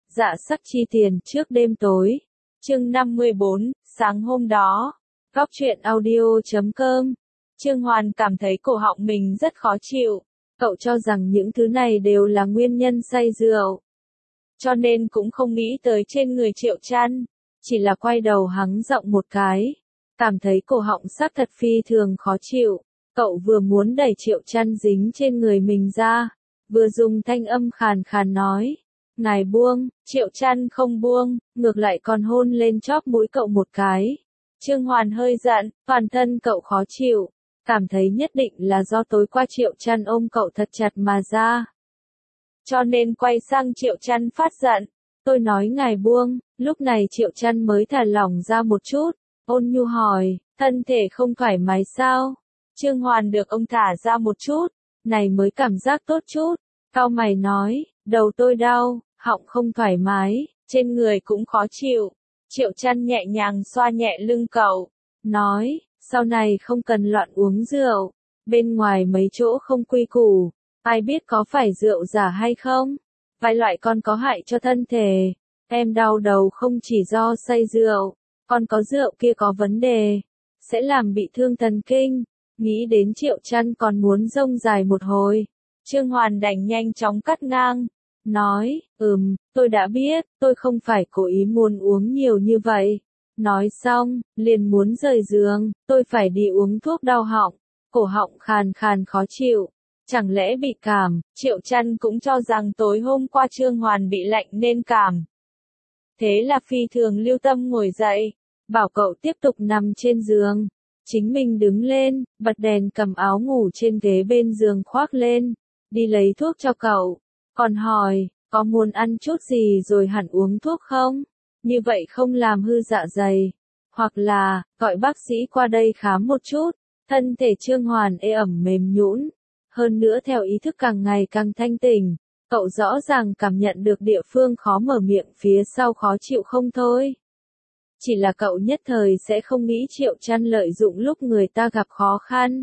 Dạ sắc chi tiền trước đêm tối. Chương 54, sáng hôm đó. Góc truyện audio.com. Trương Hoàn cảm thấy cổ họng mình rất khó chịu. Cậu cho rằng những thứ này đều là nguyên nhân say rượu. Cho nên cũng không nghĩ tới trên người Triệu Trăn. Chỉ là quay đầu hắng giọng một cái. Cảm thấy cổ họng sắc thật phi thường khó chịu. Cậu vừa muốn đẩy Triệu Trăn dính trên người mình ra. Vừa dùng thanh âm khàn khàn nói. Ngài buông, Triệu Trăn không buông, ngược lại còn hôn lên chóp mũi cậu một cái. Trương Hoàn hơi giận, toàn thân cậu khó chịu, cảm thấy nhất định là do tối qua Triệu Trăn ôm cậu thật chặt mà ra. Cho nên quay sang Triệu Trăn phát giận, tôi nói ngài buông, lúc này Triệu Trăn mới thả lỏng ra một chút, ôn nhu hỏi, thân thể không thoải mái sao? Trương Hoàn được ông thả ra một chút, này mới cảm giác tốt chút, cau mày nói, đầu tôi đau. Họng không thoải mái, trên người cũng khó chịu. Triệu Trăn nhẹ nhàng xoa nhẹ lưng cậu, nói, sau này không cần loạn uống rượu, bên ngoài mấy chỗ không quy củ, ai biết có phải rượu giả hay không, vài loại còn có hại cho thân thể, em đau đầu không chỉ do say rượu, còn có rượu kia có vấn đề, sẽ làm bị thương thần kinh, nghĩ đến Triệu Trăn còn muốn rông dài một hồi, Trương Hoàn đành nhanh chóng cắt ngang. Nói, tôi đã biết, tôi không phải cố ý muốn uống nhiều như vậy. Nói xong, liền muốn rời giường, tôi phải đi uống thuốc đau họng, cổ họng khàn khàn khó chịu. Chẳng lẽ bị cảm, Triệu Trăn cũng cho rằng tối hôm qua Trương Hoàn bị lạnh nên cảm. Thế là phi thường lưu tâm ngồi dậy, bảo cậu tiếp tục nằm trên giường. Chính mình đứng lên, bật đèn cầm áo ngủ trên ghế bên giường khoác lên, đi lấy thuốc cho cậu. Còn hỏi, có muốn ăn chút gì rồi hẳn uống thuốc không? Như vậy không làm hư dạ dày. Hoặc là, gọi bác sĩ qua đây khám một chút. Thân thể Trương Hoàn ê ẩm mềm nhũn. Hơn nữa theo ý thức càng ngày càng thanh tỉnh. Cậu rõ ràng cảm nhận được địa phương khó mở miệng phía sau khó chịu không thôi. Chỉ là cậu nhất thời sẽ không nghĩ Triệu Trăn lợi dụng lúc người ta gặp khó khăn.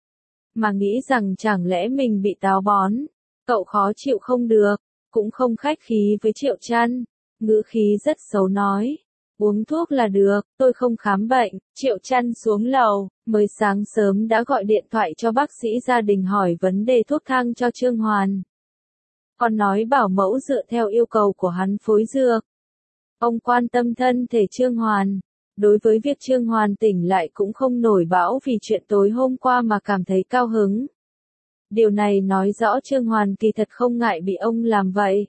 Mà nghĩ rằng chẳng lẽ mình bị táo bón. Cậu khó chịu không được, cũng không khách khí với Triệu Trăn, ngữ khí rất xấu nói, uống thuốc là được, tôi không khám bệnh. Triệu Trăn xuống lầu, mới sáng sớm đã gọi điện thoại cho bác sĩ gia đình hỏi vấn đề thuốc thang cho Trương Hoàn. Còn nói bảo mẫu dựa theo yêu cầu của hắn phối dược. Ông quan tâm thân thể Trương Hoàn, đối với việc Trương Hoàn tỉnh lại cũng không nổi bão vì chuyện tối hôm qua mà cảm thấy cao hứng. Điều này nói rõ Trương Hoàn kỳ thật không ngại bị ông làm vậy.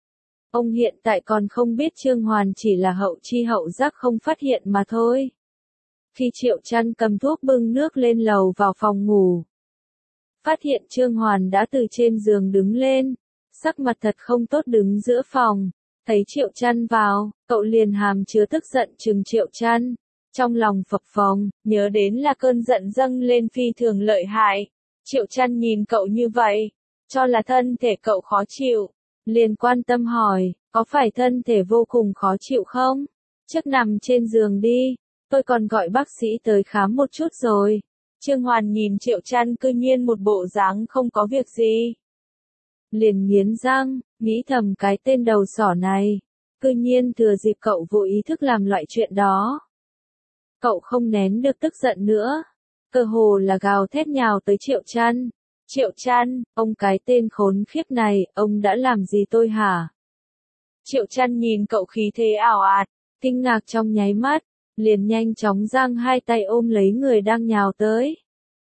Ông hiện tại còn không biết Trương Hoàn chỉ là hậu chi hậu giác không phát hiện mà thôi. Khi Triệu Trăn cầm thuốc bưng nước lên lầu vào phòng ngủ, phát hiện Trương Hoàn đã từ trên giường đứng lên, sắc mặt thật không tốt đứng giữa phòng, thấy Triệu Trăn vào, cậu liền hàm chứa tức giận trừng Triệu Trăn, trong lòng phập phồng, nhớ đến là cơn giận dâng lên phi thường lợi hại. Triệu Trăn nhìn cậu như vậy, cho là thân thể cậu khó chịu, liền quan tâm hỏi, có phải thân thể vô cùng khó chịu không? Trước nằm trên giường đi, tôi còn gọi bác sĩ tới khám một chút rồi. Trương Hoàn nhìn Triệu Trăn cư nhiên một bộ dáng không có việc gì. Liền nghiến răng, nghĩ thầm cái tên đầu sỏ này, cư nhiên thừa dịp cậu vô ý thức làm loại chuyện đó. Cậu không nén được tức giận nữa. Cơ hồ là gào thét nhào tới Triệu Trăn. Triệu Trăn, ông cái tên khốn khiếp này, ông đã làm gì tôi hả? Triệu Trăn nhìn cậu khí thế ảo ạt, kinh ngạc trong nháy mắt, liền nhanh chóng giang hai tay ôm lấy người đang nhào tới.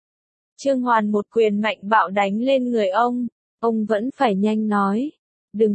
Trương Hoàn một quyền mạnh bạo đánh lên người ông vẫn phải nhanh nói. Đừng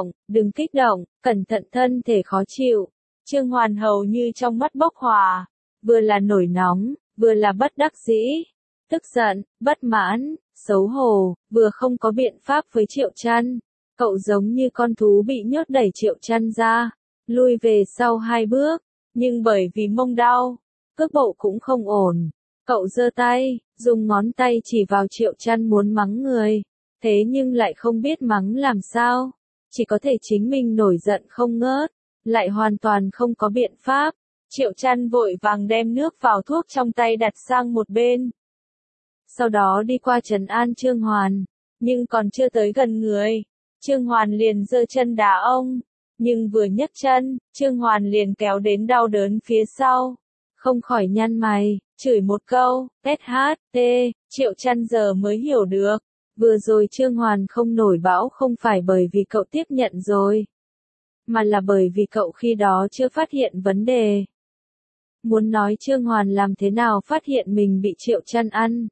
kích động, cẩn thận thân thể khó chịu. Trương Hoàn hầu như trong mắt bốc hỏa, vừa là nổi nóng, vừa là bất đắc dĩ, tức giận, bất mãn, xấu hổ, vừa không có biện pháp với Triệu Trăn. Cậu giống như con thú bị nhốt đẩy Triệu Trăn ra, lui về sau 2 bước, nhưng bởi vì mông đau, cước bộ cũng không ổn. Cậu giơ tay, dùng ngón tay chỉ vào Triệu Trăn muốn mắng người, thế nhưng lại không biết mắng làm sao, chỉ có thể chính mình nổi giận không ngớt, lại hoàn toàn không có biện pháp. Triệu Trăn vội vàng đem nước vào thuốc trong tay đặt sang một bên. Sau đó đi qua trấn an Trương Hoàn, nhưng còn chưa tới gần người, Trương Hoàn liền giơ chân đá ông. Nhưng vừa nhấc chân, Trương Hoàn liền kéo đến đau đớn phía sau. Không khỏi nhăn mày, chửi một câu, SHT, Triệu Chân giờ mới hiểu được. Vừa rồi Trương Hoàn không nổi bão không phải bởi vì cậu tiếp nhận rồi, mà là bởi vì cậu khi đó chưa phát hiện vấn đề. Muốn nói Trương Hoàn làm thế nào phát hiện mình bị Triệu Chân ăn.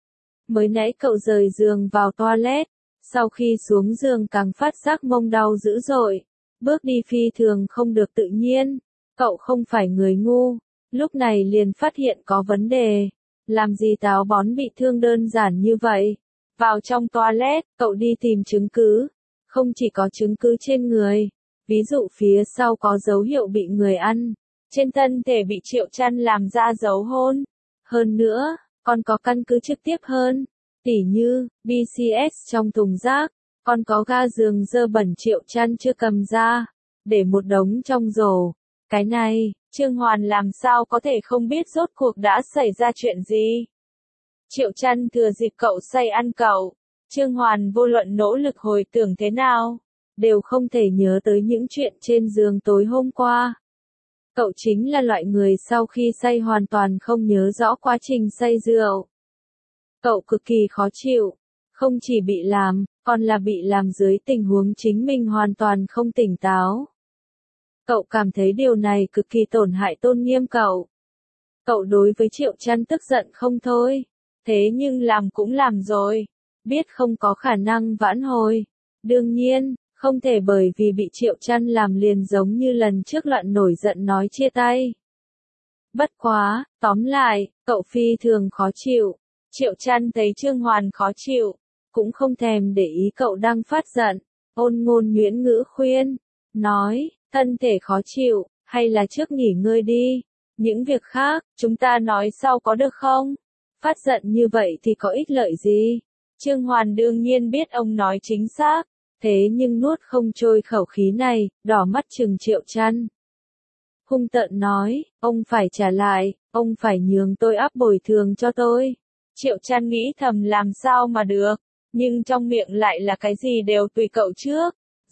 Mới nãy cậu rời giường vào toilet, sau khi xuống giường càng phát giác mông đau dữ dội, bước đi phi thường không được tự nhiên. Cậu không phải người ngu, lúc này liền phát hiện có vấn đề. Làm gì táo bón bị thương đơn giản như vậy? Vào trong toilet, cậu đi tìm chứng cứ. Không chỉ có chứng cứ trên người, ví dụ phía sau có dấu hiệu bị người ăn, trên thân thể bị Triệu Chân làm ra dấu hôn. Hơn nữa, còn có căn cứ trực tiếp hơn, tỉ như, BCS trong thùng rác, còn có ga giường dơ bẩn Triệu Chân chưa cầm ra, để một đống trong rổ. Cái này, Trương Hoàn làm sao có thể không biết rốt cuộc đã xảy ra chuyện gì? Triệu Chân thừa dịp cậu say ăn cậu, Trương Hoàn vô luận nỗ lực hồi tưởng thế nào, đều không thể nhớ tới những chuyện trên giường tối hôm qua. Cậu chính là loại người sau khi say hoàn toàn không nhớ rõ quá trình say rượu. Cậu cực kỳ khó chịu, không chỉ bị làm, còn là bị làm dưới tình huống chính mình hoàn toàn không tỉnh táo. Cậu cảm thấy điều này cực kỳ tổn hại tôn nghiêm cậu. Cậu đối với Triệu Chân tức giận không thôi, thế nhưng làm cũng làm rồi, biết không có khả năng vãn hồi. Đương nhiên, không thể bởi vì bị Triệu Chân làm liền giống như lần trước loạn nổi giận nói chia tay. Bất quá, tóm lại, cậu phi thường khó chịu. Triệu Chân thấy Trương Hoàn khó chịu, cũng không thèm để ý cậu đang phát giận, ôn ngôn nhuyễn ngữ khuyên, nói, thân thể khó chịu, hay là trước nghỉ ngơi đi, những việc khác, chúng ta nói sau có được không? Phát giận như vậy thì có ích lợi gì? Trương Hoàn đương nhiên biết ông nói chính xác, thế nhưng nuốt không trôi khẩu khí này, đỏ mắt trừng Triệu Chân. Hung tợn nói, ông phải trả lại, ông phải nhường tôi áp bồi thường cho tôi. Triệu Chân nghĩ thầm làm sao mà được, nhưng trong miệng lại là cái gì đều tùy cậu trước.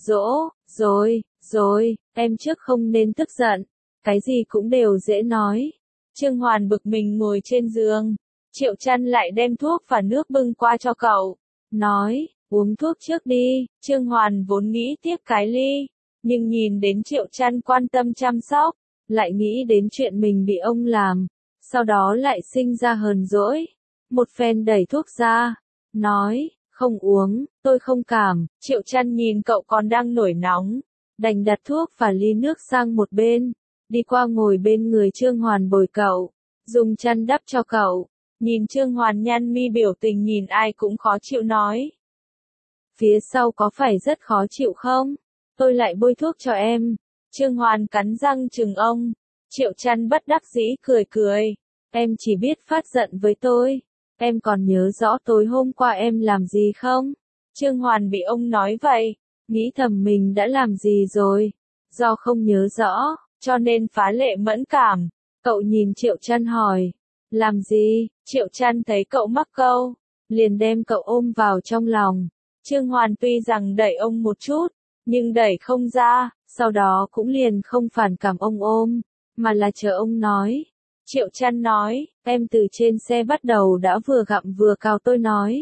Rồi, em trước không nên tức giận, cái gì cũng đều dễ nói. Trương Hoàn bực mình ngồi trên giường, Triệu Chân lại đem thuốc và nước bưng qua cho cậu, nói, uống thuốc trước đi. Trương Hoàn vốn nghĩ tiếp cái ly, nhưng nhìn đến Triệu Chân quan tâm chăm sóc, lại nghĩ đến chuyện mình bị ông làm, sau đó lại sinh ra hờn dỗi. Một phen đẩy thuốc ra, nói, không uống, tôi không cảm. Triệu Chân nhìn cậu còn đang nổi nóng, đành đặt thuốc và ly nước sang một bên, đi qua ngồi bên người Trương Hoàn bồi cậu, dùng chăn đắp cho cậu. Nhìn Trương Hoàn nhăn mi biểu tình nhìn ai cũng khó chịu nói. Phía sau có phải rất khó chịu không? Tôi lại bôi thuốc cho em. Trương Hoàn cắn răng trừng ông. Triệu Chân bất đắc dĩ cười cười. Em chỉ biết phát giận với tôi. Em còn nhớ rõ tối hôm qua em làm gì không? Trương Hoàn bị ông nói vậy, nghĩ thầm mình đã làm gì rồi. Do không nhớ rõ, cho nên phá lệ mẫn cảm. Cậu nhìn Triệu Chân hỏi. Làm gì? Triệu Chân thấy cậu mắc câu, liền đem cậu ôm vào trong lòng. Trương Hoàn tuy rằng đẩy ông một chút, nhưng đẩy không ra, sau đó cũng liền không phản cảm ông ôm, mà là chờ ông nói. Triệu Chân nói, em từ trên xe bắt đầu đã vừa gặm vừa cào tôi nói.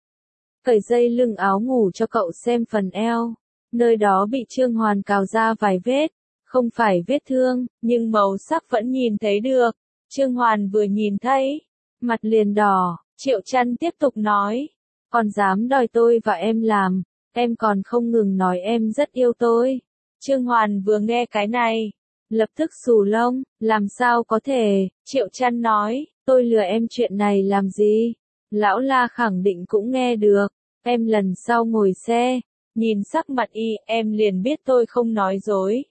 Cởi dây lưng áo ngủ cho cậu xem phần eo, nơi đó bị Trương Hoàn cào ra vài vết, không phải vết thương, nhưng màu sắc vẫn nhìn thấy được. Trương Hoàn vừa nhìn thấy, mặt liền đỏ. Triệu Chân tiếp tục nói, còn dám đòi tôi và em làm, em còn không ngừng nói em rất yêu tôi. Trương Hoàn vừa nghe cái này, lập tức xù lông, làm sao có thể? Triệu Chân nói, tôi lừa em chuyện này làm gì? Lão La khẳng định cũng nghe được, em lần sau ngồi xe, nhìn sắc mặt em liền biết tôi không nói dối.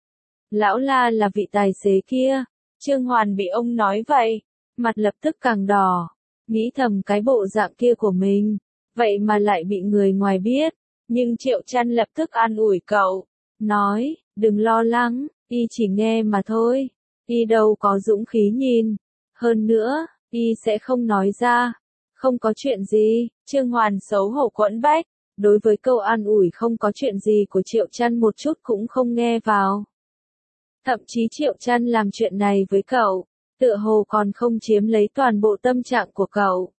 Lão La là vị tài xế kia. Trương Hoàn bị ông nói vậy, mặt lập tức càng đỏ, nghĩ thầm cái bộ dạng kia của mình, vậy mà lại bị người ngoài biết. Nhưng Triệu Chân lập tức an ủi cậu, nói, đừng lo lắng, chỉ nghe mà thôi, đâu có dũng khí nhìn, hơn nữa, sẽ không nói ra, không có chuyện gì. Trương Hoàn xấu hổ quẫn bách, đối với câu an ủi không có chuyện gì của Triệu Chân một chút cũng không nghe vào. Thậm chí Triệu Chân làm chuyện này với cậu, tựa hồ còn không chiếm lấy toàn bộ tâm trạng của cậu.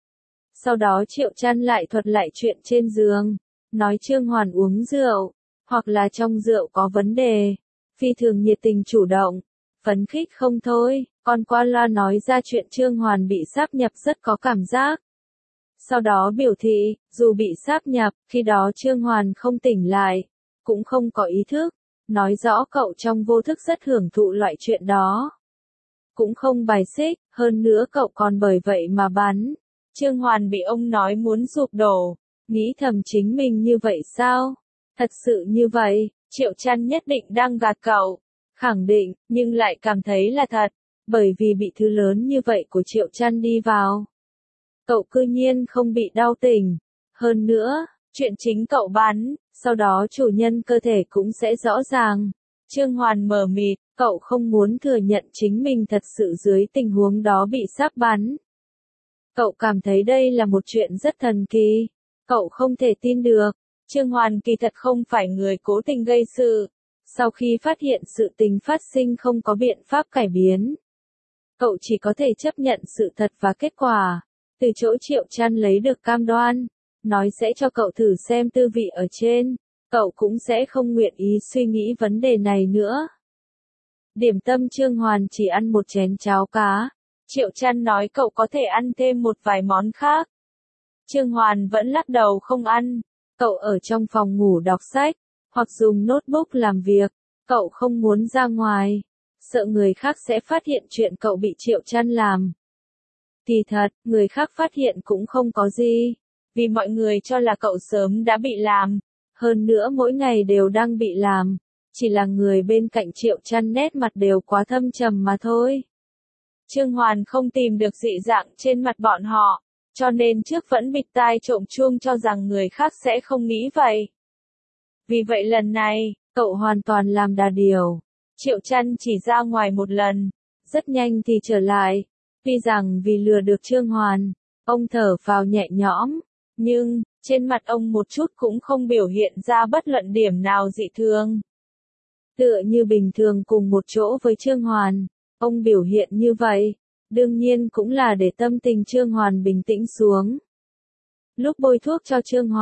Sau đó Triệu Chân lại thuật lại chuyện trên giường, nói Trương Hoàn uống rượu, hoặc là trong rượu có vấn đề, phi thường nhiệt tình chủ động, phấn khích không thôi, còn qua loa nói ra chuyện Trương Hoàn bị sáp nhập rất có cảm giác. Sau đó biểu thị, dù bị sáp nhập, khi đó Trương Hoàn không tỉnh lại, cũng không có ý thức, nói rõ cậu trong vô thức rất hưởng thụ loại chuyện đó. Cũng không bài xích, hơn nữa cậu còn bởi vậy mà bắn. Trương Hoàn bị ông nói muốn sụp đổ, nghĩ thầm chính mình như vậy sao? Thật sự như vậy, Triệu Chân nhất định đang gạt cậu, khẳng định, nhưng lại cảm thấy là thật, bởi vì bị thứ lớn như vậy của Triệu Chân đi vào. Cậu cư nhiên không bị đau tỉnh. Hơn nữa, chuyện chính cậu bắn, sau đó chủ nhân cơ thể cũng sẽ rõ ràng. Trương Hoàn mờ mịt, cậu không muốn thừa nhận chính mình thật sự dưới tình huống đó bị sáp bắn. Cậu cảm thấy đây là một chuyện rất thần kỳ. Cậu không thể tin được. Trương Hoàn kỳ thật không phải người cố tình gây sự. Sau khi phát hiện sự tình phát sinh không có biện pháp cải biến, cậu chỉ có thể chấp nhận sự thật và kết quả. Từ chỗ Triệu Chân lấy được cam đoan, nói sẽ cho cậu thử xem tư vị ở trên, cậu cũng sẽ không nguyện ý suy nghĩ vấn đề này nữa. Điểm tâm Trương Hoàn chỉ ăn một chén cháo cá. Triệu Chân nói cậu có thể ăn thêm một vài món khác. Trương Hoàn vẫn lắc đầu không ăn. Cậu ở trong phòng ngủ đọc sách, hoặc dùng notebook làm việc. Cậu không muốn ra ngoài, sợ người khác sẽ phát hiện chuyện cậu bị Triệu Chân làm. Kỳ thật, người khác phát hiện cũng không có gì, vì mọi người cho là cậu sớm đã bị làm. Hơn nữa mỗi ngày đều đang bị làm, chỉ là người bên cạnh Triệu Chân nét mặt đều quá thâm trầm mà thôi. Trương Hoàn không tìm được dị dạng trên mặt bọn họ, cho nên trước vẫn bịt tai trộm chuông cho rằng người khác sẽ không nghĩ vậy. Vì vậy lần này, cậu hoàn toàn làm đà điều. Triệu Chân chỉ ra ngoài một lần, rất nhanh thì trở lại. Tuy rằng vì lừa được Trương Hoàn, ông thở phào nhẹ nhõm, nhưng, trên mặt ông một chút cũng không biểu hiện ra bất luận điểm nào dị thường. Tựa như bình thường cùng một chỗ với Trương Hoàn, ông biểu hiện như vậy, đương nhiên cũng là để tâm tình Trương Hoàn bình tĩnh xuống. Lúc bôi thuốc cho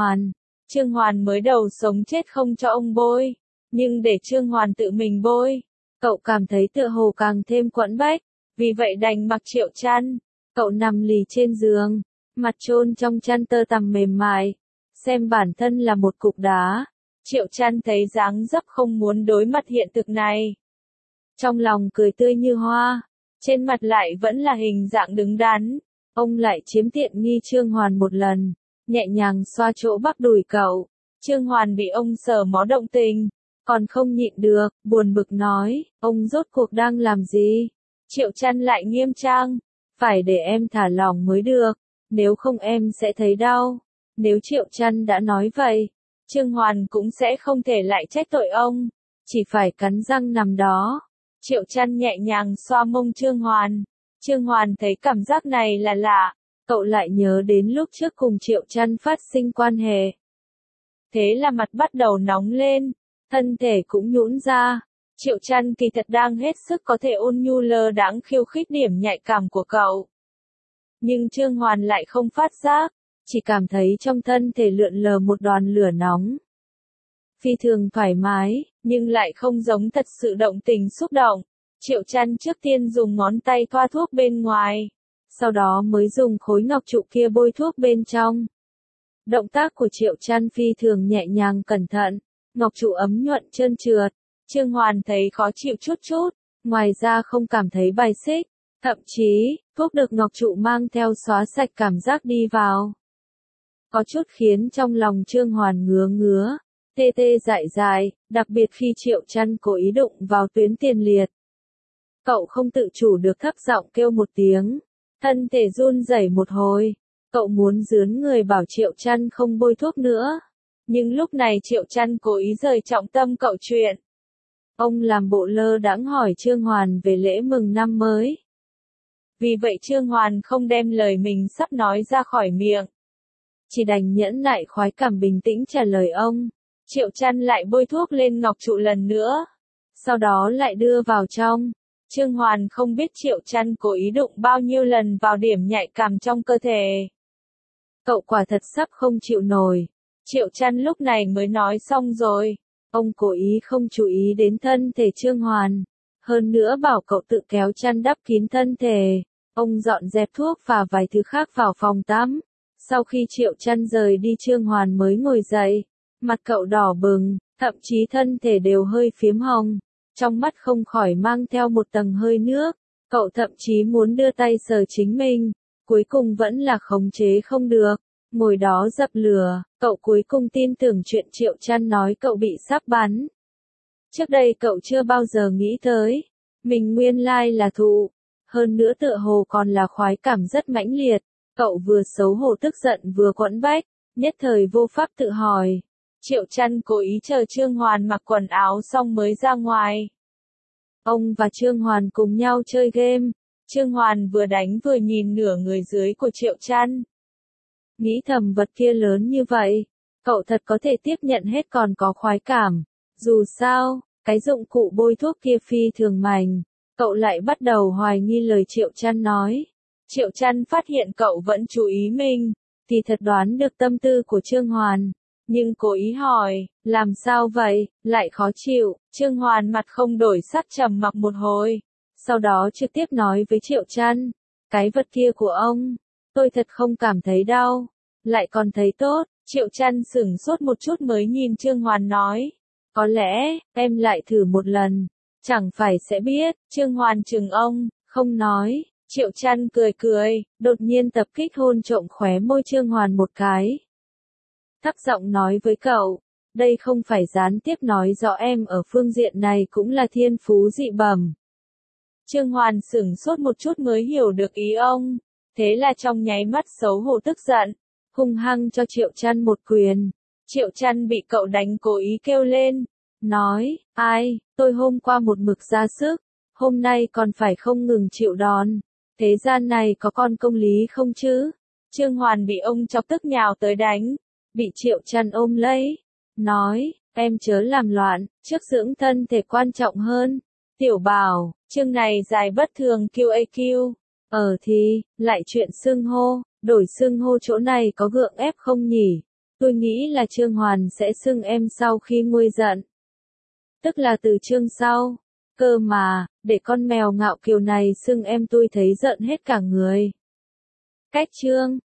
Trương Hoàn mới đầu sống chết không cho ông bôi, nhưng để Trương Hoàn tự mình bôi, cậu cảm thấy tựa hồ càng thêm quẫn bách. Vì vậy đành mặc Triệu Chân. Cậu nằm lì trên giường, mặt chôn trong chăn tơ tằm mềm mại, xem bản thân là một cục đá. Triệu Chân thấy dáng dấp không muốn đối mặt hiện thực này. Trong lòng cười tươi như hoa, trên mặt lại vẫn là hình dạng đứng đắn. Ông lại chiếm tiện nghi Trương Hoàn một lần, nhẹ nhàng xoa chỗ bắp đùi cậu. Trương Hoàn bị ông sờ mó động tình, còn không nhịn được, buồn bực nói, ông rốt cuộc đang làm gì? Triệu Chân lại nghiêm trang, phải để em thả lỏng mới được, nếu không em sẽ thấy đau. Nếu Triệu Chân đã nói vậy, Trương Hoàn cũng sẽ không thể lại trách tội ông, chỉ phải cắn răng nằm đó. Triệu Chân nhẹ nhàng xoa mông Trương Hoàn. Trương Hoàn thấy cảm giác này là lạ, cậu lại nhớ đến lúc trước cùng Triệu Chân phát sinh quan hệ. Thế là mặt bắt đầu nóng lên, thân thể cũng nhũn ra. Triệu Chân kỳ thật đang hết sức có thể ôn nhu lơ đãng khiêu khích điểm nhạy cảm của cậu. Nhưng Trương Hoàn lại không phát giác, chỉ cảm thấy trong thân thể lượn lờ một đoàn lửa nóng. Phi thường thoải mái, nhưng lại không giống thật sự động tình xúc động. Triệu Chân trước tiên dùng ngón tay thoa thuốc bên ngoài, sau đó mới dùng khối ngọc trụ kia bôi thuốc bên trong. Động tác của Triệu Chân phi thường nhẹ nhàng cẩn thận, ngọc trụ ấm nhuận trơn trượt. Trương Hoàn thấy khó chịu chút chút, ngoài ra không cảm thấy bài xích, thậm chí, thuốc được ngọc trụ mang theo xóa sạch cảm giác đi vào. Có chút khiến trong lòng Trương Hoàn ngứa ngứa, tê tê dại dại, đặc biệt khi Triệu Chân cố ý đụng vào tuyến tiền liệt. Cậu không tự chủ được thấp giọng kêu một tiếng, thân thể run rẩy một hồi, cậu muốn rướn người bảo Triệu Chân không bôi thuốc nữa. Nhưng lúc này Triệu Chân cố ý rời trọng tâm cậu chuyện. Ông làm bộ lơ đãng hỏi Trương Hoàn về lễ mừng năm mới. Vì vậy Trương Hoàn không đem lời mình sắp nói ra khỏi miệng. chỉ đành nhẫn nại khoái cảm bình tĩnh trả lời ông. Triệu Chăn lại bôi thuốc lên ngọc trụ lần nữa, sau đó lại đưa vào trong. Trương Hoàn không biết Triệu Chăn cố ý đụng bao nhiêu lần vào điểm nhạy cảm trong cơ thể. Cậu quả thật sắp không chịu nổi. Triệu Chăn lúc này mới nói xong rồi. Ông cố ý không chú ý đến thân thể Trương Hoàn. Hơn nữa bảo cậu tự kéo chăn đắp kín thân thể. Ông dọn dẹp thuốc và vài thứ khác vào phòng tắm. Sau khi Triệu Chăn rời đi Trương Hoàn mới ngồi dậy. Mặt cậu đỏ bừng, thậm chí thân thể đều hơi phiếm hồng. Trong mắt không khỏi mang theo một tầng hơi nước. Cậu thậm chí muốn đưa tay sờ chính mình. Cuối cùng vẫn là khống chế không được. Ngồi đó dập lửa, cậu cuối cùng tin tưởng chuyện Triệu Chăn nói cậu bị sắp bắn. Trước đây cậu chưa bao giờ nghĩ tới. Mình nguyên lai là thụ. Hơn nữa tựa hồ còn là khoái cảm rất mãnh liệt. Cậu vừa xấu hổ tức giận vừa quẫn bách. Nhất thời vô pháp tự hỏi. Triệu Chăn cố ý chờ Trương Hoàn mặc quần áo xong mới ra ngoài. Ông và Trương Hoàn cùng nhau chơi game. Trương Hoàn vừa đánh vừa nhìn nửa người dưới của Triệu Chăn. Nghĩ thầm vật kia lớn như vậy, cậu thật có thể tiếp nhận hết còn có khoái cảm. Dù sao, cái dụng cụ bôi thuốc kia phi thường mạnh. Cậu lại bắt đầu hoài nghi lời Triệu Chăn nói. Triệu Chăn phát hiện cậu vẫn chú ý mình, thì thật đoán được tâm tư của Trương Hoàn. Nhưng cố ý hỏi, làm sao vậy, lại khó chịu. Trương Hoàn mặt không đổi sắc trầm mặc một hồi. Sau đó trực tiếp nói với Triệu Chăn, cái vật kia của ông, tôi thật không cảm thấy đau, lại còn thấy tốt. Triệu Chăn sửng sốt một chút mới nhìn Trương Hoàn nói, có lẽ, em lại thử một lần, chẳng phải sẽ biết. Trương Hoàn chừng ông, không nói. Triệu Chăn cười cười, đột nhiên tập kích hôn trộm khóe môi Trương Hoàn một cái. Thấp giọng nói với cậu, đây không phải gián tiếp nói rõ em ở phương diện này cũng là thiên phú dị bẩm. Trương Hoàn sửng sốt một chút mới hiểu được ý ông, thế là trong nháy mắt xấu hổ tức giận, hung hăng cho Triệu Chăn một quyền. Triệu Chăn bị cậu đánh cố ý kêu lên, nói, ai, tôi hôm qua một mực ra sức, hôm nay còn phải không ngừng chịu đòn. Thế gian này có con công lý không chứ? Trương Hoàn bị ông chọc tức nhào tới đánh, bị Triệu Chăn ôm lấy, nói, em chớ làm loạn, trước dưỡng thân thể quan trọng hơn. Tiểu Bảo, chương này dài bất thường QAQ. Thì, lại chuyện xưng hô, đổi xưng hô chỗ này có gượng ép không nhỉ? Tôi nghĩ là Trương Hoàn sẽ xưng em sau khi nguôi giận. Tức là từ chương sau. Cơ mà, để con mèo ngạo kiều này xưng em tôi thấy giận hết cả người. Cách chương.